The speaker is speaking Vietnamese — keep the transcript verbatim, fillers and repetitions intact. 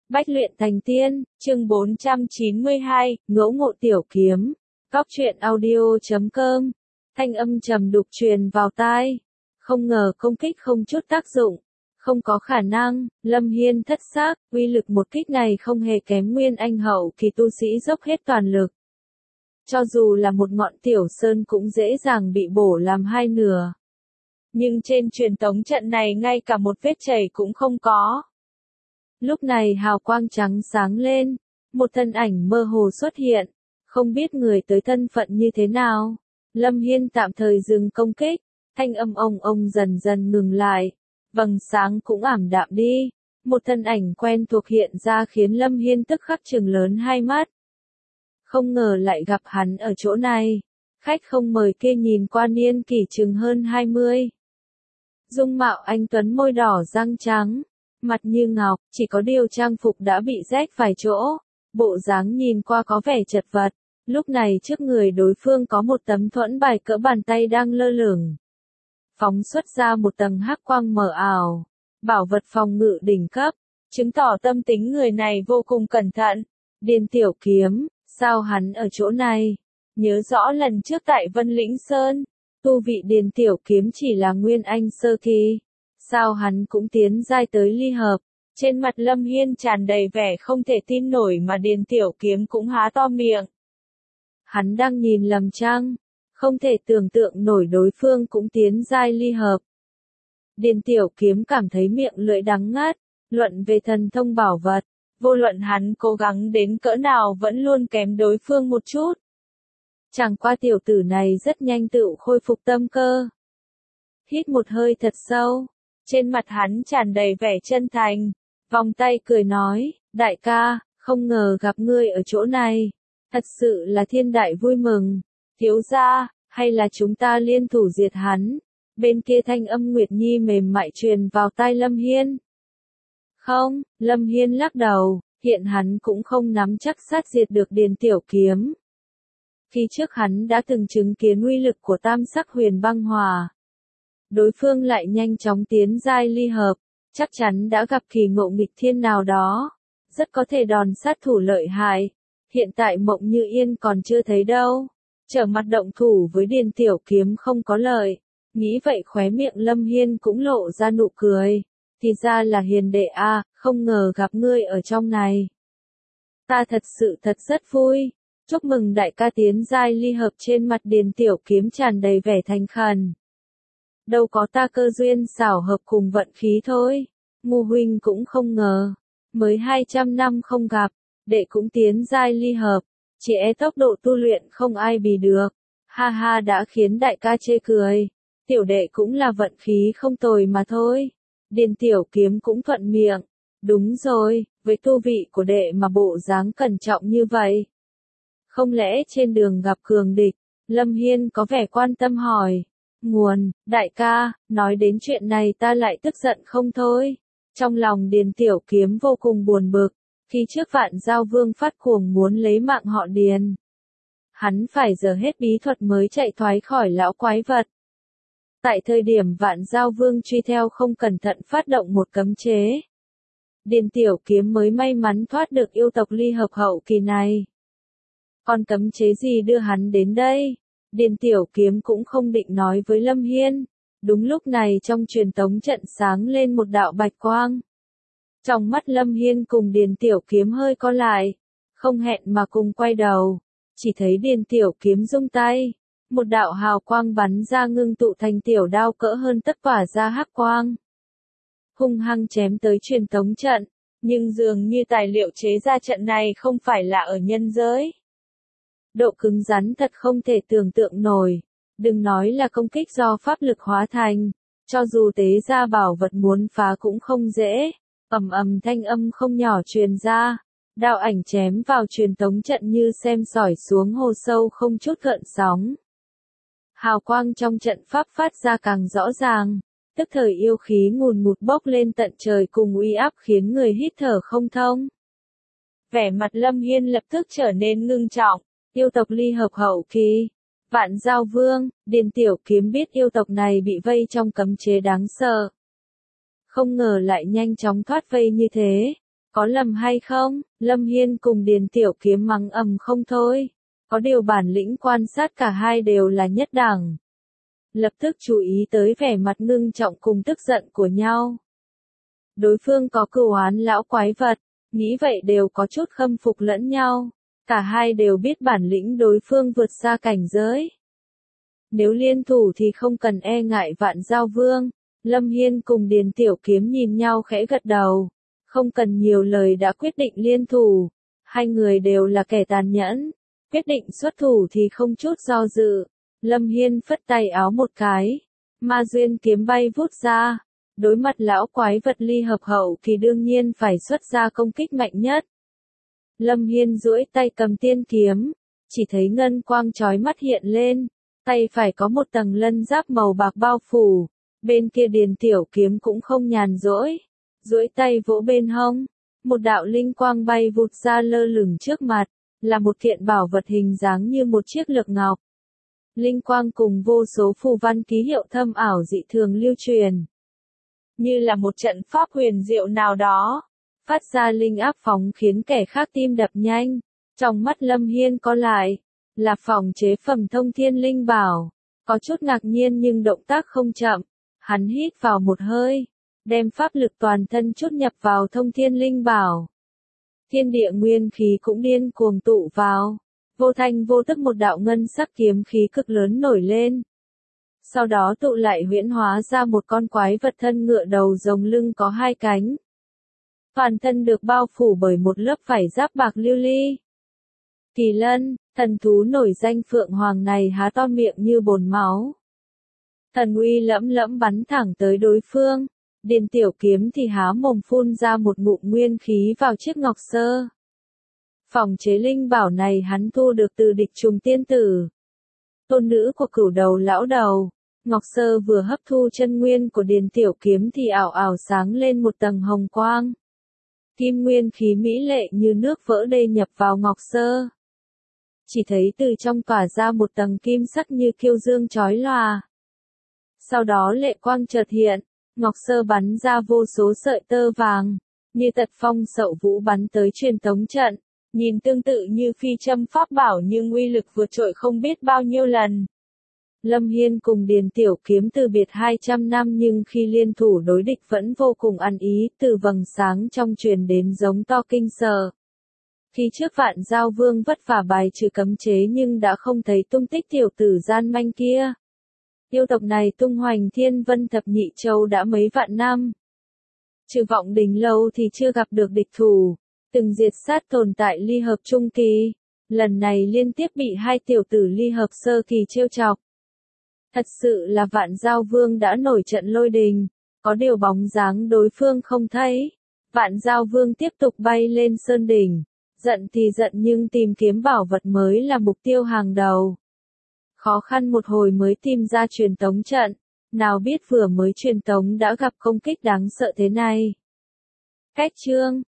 Bách luyện thành tiên, chương bốn trăm chín mươi hai, ngẫu ngộ tiểu kiếm. Góc truyện audio chấm com. Thanh âm trầm đục truyền vào tai. Không ngờ công kích không chút tác dụng. Không có khả năng, Lâm Hiên thất xác, uy lực một kích này không hề kém nguyên anh hậu kỳ tu sĩ dốc hết toàn lực. Cho dù là một ngọn tiểu sơn cũng dễ dàng bị bổ làm hai nửa. Nhưng trên truyền tống trận này ngay cả một vết chảy cũng không có. Lúc này hào quang trắng sáng lên, một thân ảnh mơ hồ xuất hiện, không biết người tới thân phận như thế nào. Lâm Hiên tạm thời dừng công kích, thanh âm ông ông dần dần ngừng lại, vầng sáng cũng ảm đạm đi, một thân ảnh quen thuộc hiện ra khiến Lâm Hiên tức khắc trừng lớn hai mắt. Không ngờ lại gặp hắn ở chỗ này, khách không mời kia nhìn qua niên kỷ chừng hơn hai mươi. Dung mạo anh tuấn môi đỏ răng trắng. Mặt như ngọc, chỉ có điều trang phục đã bị rách vài chỗ, bộ dáng nhìn qua có vẻ chật vật. Lúc này trước người đối phương có một tấm thuẫn bài cỡ bàn tay đang lơ lửng. Phóng xuất ra một tầng hắc quang mờ ảo, bảo vật phòng ngự đỉnh cấp, chứng tỏ tâm tính người này vô cùng cẩn thận. Điền tiểu kiếm, sao hắn ở chỗ này? Nhớ rõ lần trước tại Vân Lĩnh Sơn, tu vị Điền tiểu kiếm chỉ là nguyên anh sơ kỳ. Sao hắn cũng tiến giai tới ly hợp? Trên mặt Lâm Hiên tràn đầy vẻ không thể tin nổi mà Điền tiểu kiếm cũng há to miệng. Hắn đang nhìn lầm chăng? Không thể tưởng tượng nổi đối phương cũng tiến giai ly hợp. Điền tiểu kiếm cảm thấy miệng lưỡi đắng ngắt, luận về thần thông bảo vật, vô luận hắn cố gắng đến cỡ nào vẫn luôn kém đối phương một chút. Chẳng qua tiểu tử này rất nhanh tự khôi phục tâm cơ. Hít một hơi thật sâu. Trên mặt hắn tràn đầy vẻ chân thành, vòng tay cười nói, đại ca, không ngờ gặp ngươi ở chỗ này, thật sự là thiên đại vui mừng, thiếu gia, hay là chúng ta liên thủ diệt hắn. Bên kia thanh âm Nguyệt Nhi mềm mại truyền vào tai Lâm Hiên. Không, Lâm Hiên lắc đầu, hiện hắn cũng không nắm chắc sát diệt được Điền tiểu kiếm. Khi trước hắn đã từng chứng kiến uy lực của tam sắc huyền băng hỏa. Đối phương lại nhanh chóng tiến giai ly hợp, chắc chắn đã gặp kỳ ngộ nghịch thiên nào đó, rất có thể đòn sát thủ lợi hại. Hiện tại Mộng Như Yên còn chưa thấy đâu, trở mặt động thủ với Điền tiểu kiếm không có lợi. Nghĩ vậy khóe miệng Lâm Hiên cũng lộ ra nụ cười, thì ra là Hiền đệ a, không ngờ gặp ngươi ở trong này. Ta thật sự thật rất vui, chúc mừng đại ca tiến giai ly hợp. Trên mặt Điền tiểu kiếm tràn đầy vẻ thành khẩn. Đâu có, ta cơ duyên xảo hợp cùng vận khí thôi. Ngu huynh cũng không ngờ, mới hai trăm năm không gặp, đệ cũng tiến giai ly hợp, chỉ e tốc độ tu luyện không ai bì được. Ha ha, đã khiến đại ca chê cười, tiểu đệ cũng là vận khí không tồi mà thôi. Điền tiểu kiếm cũng thuận miệng, đúng rồi, với tu vị của đệ mà bộ dáng cẩn trọng như vậy. Không lẽ trên đường gặp cường địch? Lâm Hiên có vẻ quan tâm hỏi. Nguồn, đại ca, nói đến chuyện này ta lại tức giận không thôi. Trong lòng Điền tiểu kiếm vô cùng buồn bực, khi trước Vạn Giao Vương phát cuồng muốn lấy mạng họ Điền. Hắn phải dở hết bí thuật mới chạy thoát khỏi lão quái vật. Tại thời điểm Vạn Giao Vương truy theo không cẩn thận phát động một cấm chế. Điền tiểu kiếm mới may mắn thoát được yêu tộc ly hợp hậu kỳ này. Còn cấm chế gì đưa hắn đến đây? Điền tiểu kiếm cũng không định nói với Lâm Hiên. Đúng lúc này trong truyền tống trận sáng lên một đạo bạch quang. Trong mắt Lâm Hiên cùng Điền tiểu kiếm hơi co lại, không hẹn mà cùng quay đầu. Chỉ thấy Điền tiểu kiếm rung tay, một đạo hào quang bắn ra ngưng tụ thành tiểu đao cỡ hơn tất tỏa ra hắc quang. Hung hăng chém tới truyền tống trận, nhưng dường như tài liệu chế ra trận này không phải là ở nhân giới. Độ cứng rắn thật không thể tưởng tượng nổi, đừng nói là công kích do pháp lực hóa thành, cho dù tế ra bảo vật muốn phá cũng không dễ. Ầm ầm thanh âm không nhỏ truyền ra, đạo ảnh chém vào truyền tống trận như xem sỏi xuống hồ sâu không chút gợn sóng. Hào quang trong trận pháp phát ra càng rõ ràng, tức thời yêu khí ngùn ngụt bốc lên tận trời cùng uy áp khiến người hít thở không thông. Vẻ mặt Lâm Hiên lập tức trở nên ngưng trọng. Yêu tộc ly hợp hậu kỳ, Vạn Giao Vương. Điền tiểu kiếm biết yêu tộc này bị vây trong cấm chế đáng sợ. Không ngờ lại nhanh chóng thoát vây như thế, Có lầm hay không? Lâm Hiên cùng Điền Tiểu Kiếm mắng ầm không thôi. Có điều bản lĩnh quan sát cả hai đều là nhất đẳng. Lập tức chú ý tới vẻ mặt ngưng trọng cùng tức giận của nhau. Đối phương có cừu oán lão quái vật, nghĩ vậy đều có chút khâm phục lẫn nhau. Cả hai đều biết bản lĩnh đối phương vượt xa cảnh giới. Nếu liên thủ thì không cần e ngại Vạn Giao Vương. Lâm Hiên cùng Điền Tiểu Kiếm nhìn nhau khẽ gật đầu. Không cần nhiều lời đã quyết định liên thủ. Hai người đều là kẻ tàn nhẫn. Quyết định xuất thủ thì không chút do dự. Lâm Hiên phất tay áo một cái. Ma duyên kiếm bay vút ra. Đối mặt lão quái vật ly hợp hậu thì đương nhiên phải xuất ra công kích mạnh nhất. Lâm Hiên duỗi tay cầm tiên kiếm. Chỉ thấy ngân quang chói mắt hiện lên. Tay phải có một tầng lân giáp màu bạc bao phủ. Bên kia Điền Tiểu Kiếm cũng không nhàn rỗi. Duỗi tay vỗ bên hông. Một đạo linh quang bay vụt ra lơ lửng trước mặt. Là một kiện bảo vật hình dáng như một chiếc lược ngọc. Linh quang cùng vô số phù văn ký hiệu thâm ảo dị thường lưu truyền. Như là một trận pháp huyền diệu nào đó. Phát ra linh áp phóng khiến kẻ khác tim đập nhanh. Trong mắt Lâm Hiên có lại. Là phòng chế phẩm thông thiên linh bảo. Có chút ngạc nhiên nhưng động tác không chậm. Hắn hít vào một hơi. Đem pháp lực toàn thân chút nhập vào thông thiên linh bảo. Thiên địa nguyên khí cũng điên cuồng tụ vào. Vô thanh vô tức một đạo ngân sắc kiếm khí cực lớn nổi lên. Sau đó tụ lại huyễn hóa ra một con quái vật thân ngựa đầu rồng lưng có hai cánh. Toàn thân được bao phủ bởi một lớp vảy giáp bạc lưu ly. Kỳ lân, thần thú nổi danh phượng hoàng này há to miệng như bồn máu. Thần uy lẫm lẫm bắn thẳng tới đối phương. Điền Tiểu Kiếm thì há mồm phun ra một ngụm nguyên khí vào chiếc ngọc sơ. Phòng chế linh bảo này hắn thu được từ địch trùng tiên tử. Tôn nữ của cửu đầu lão đầu. Ngọc sơ vừa hấp thu chân nguyên của Điền Tiểu Kiếm thì ảo ảo sáng lên một tầng hồng quang. Kim nguyên khí mỹ lệ như nước vỡ đê nhập vào ngọc sơ. Chỉ thấy từ trong tỏa ra một tầng kim sắc như kiêu dương chói lòa. Sau đó lệ quang chợt hiện. Ngọc sơ bắn ra vô số sợi tơ vàng, như tật phong sậu vũ bắn tới truyền tống trận, nhìn tương tự như phi châm pháp bảo nhưng uy lực vượt trội không biết bao nhiêu lần. Lâm Hiên cùng Điền Tiểu Kiếm từ biệt hai trăm năm nhưng khi liên thủ đối địch vẫn vô cùng ăn ý, từ vầng sáng trong truyền đến giống to kinh sợ. Khi trước Vạn Giao Vương vất vả bài trừ cấm chế nhưng đã không thấy tung tích tiểu tử gian manh kia. Yêu tộc này tung hoành thiên vân thập nhị châu đã mấy vạn năm. Trừ Vọng Đình lâu thì chưa gặp được địch thủ, từng diệt sát tồn tại ly hợp trung kỳ. Lần này liên tiếp bị hai tiểu tử ly hợp sơ kỳ trêu chọc. Thật sự là Vạn Giao Vương đã nổi trận lôi đình, có điều bóng dáng đối phương không thấy. Vạn Giao Vương tiếp tục bay lên sơn đỉnh, giận thì giận nhưng tìm kiếm bảo vật mới là mục tiêu hàng đầu. Khó khăn một hồi mới tìm ra truyền tống trận, nào biết vừa mới truyền tống đã gặp công kích đáng sợ thế này. Cách chương